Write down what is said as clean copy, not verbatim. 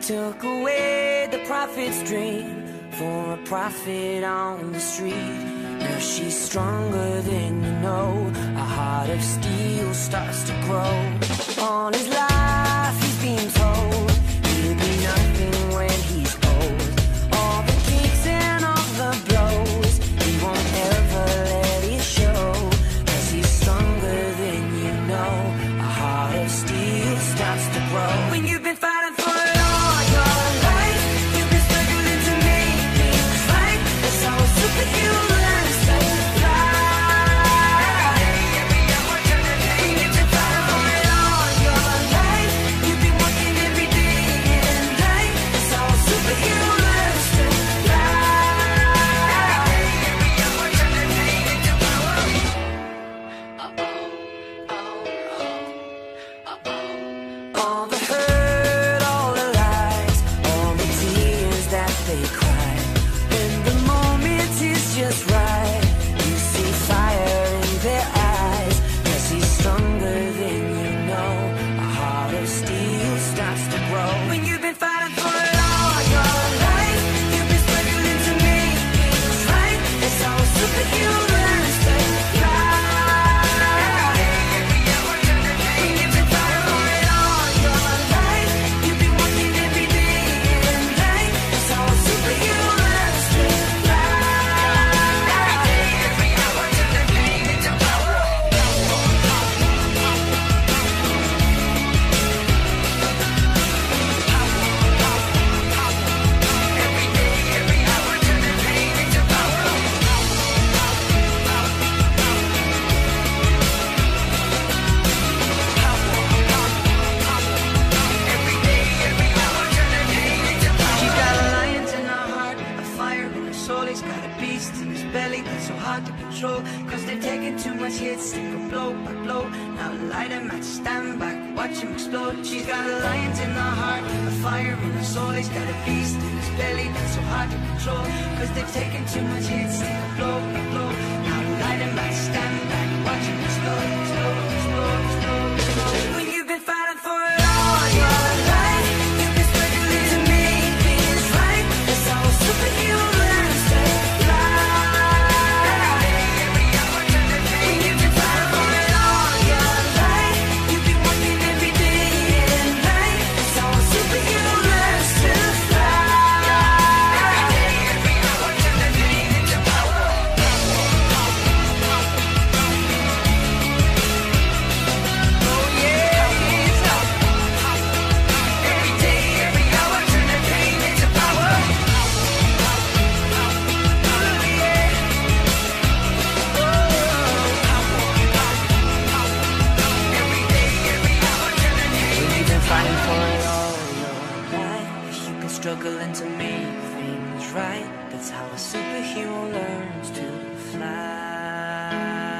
took away the prophet's dream for a prophet on the street. Now she's stronger than you know. A heart of steel starts to grow. On his life he's been told he'll be nothing when he's old. All the kicks and all the blows, he won't ever let it show. 'Cause he's stronger than you know. A heart of steel starts to grow. When you've been fighting for it all your life, you've been struggling to make things right. That's how a superhero learns to fly. When you've been fighting for it all your life, you've been working every day and night. That's how a superhero learns to fly. All the hurt, all the lies, all the tears that they cry. When the moment is just right, you see fire in their eyes. 'Cause he's stronger than you know. A heart of steel starts to grow. When you've been fighting for it all your life, you've been struggling to make things right. That's how a superhero learns to fly. When you've been fighting for it all your life, you've been working every day and night. That's how a superhero learns to fly. Every hour turn the pain into power. Every day, every hour turn the pain into power. Every day, every hour turn the pain into power. She's got a lion in her heart, a fire in her soul. He's got a beast in his belly that's so hard to control. 'Cause they've taken too much hits, they go blow by blow. Now light him at stand back, watch him explode. She's got a lion in her heart, a fire in her soul. He's got a beast in his belly that's so hard to control. 'Cause they've taken too much hits, they go blow by blow. Now light him at stand back, watch him explode, explode, explode, explode, explode. When you've been fighting for it all your life, you've been struggling to make things right. That's how a superhero learns to fly. Every hour turn the pain. When you've been fighting for it all your life, you've been working every day and night. That's how a superhero learns to fly. Every day, every hour turn the pain into power. Oh yeah, every day, every hour turn the pain into power. Oh yeah. Every day, every hour turn the pain. When you've been fighting for it all your life, you've been struggling to make things right. That's how a superhero learns to fly.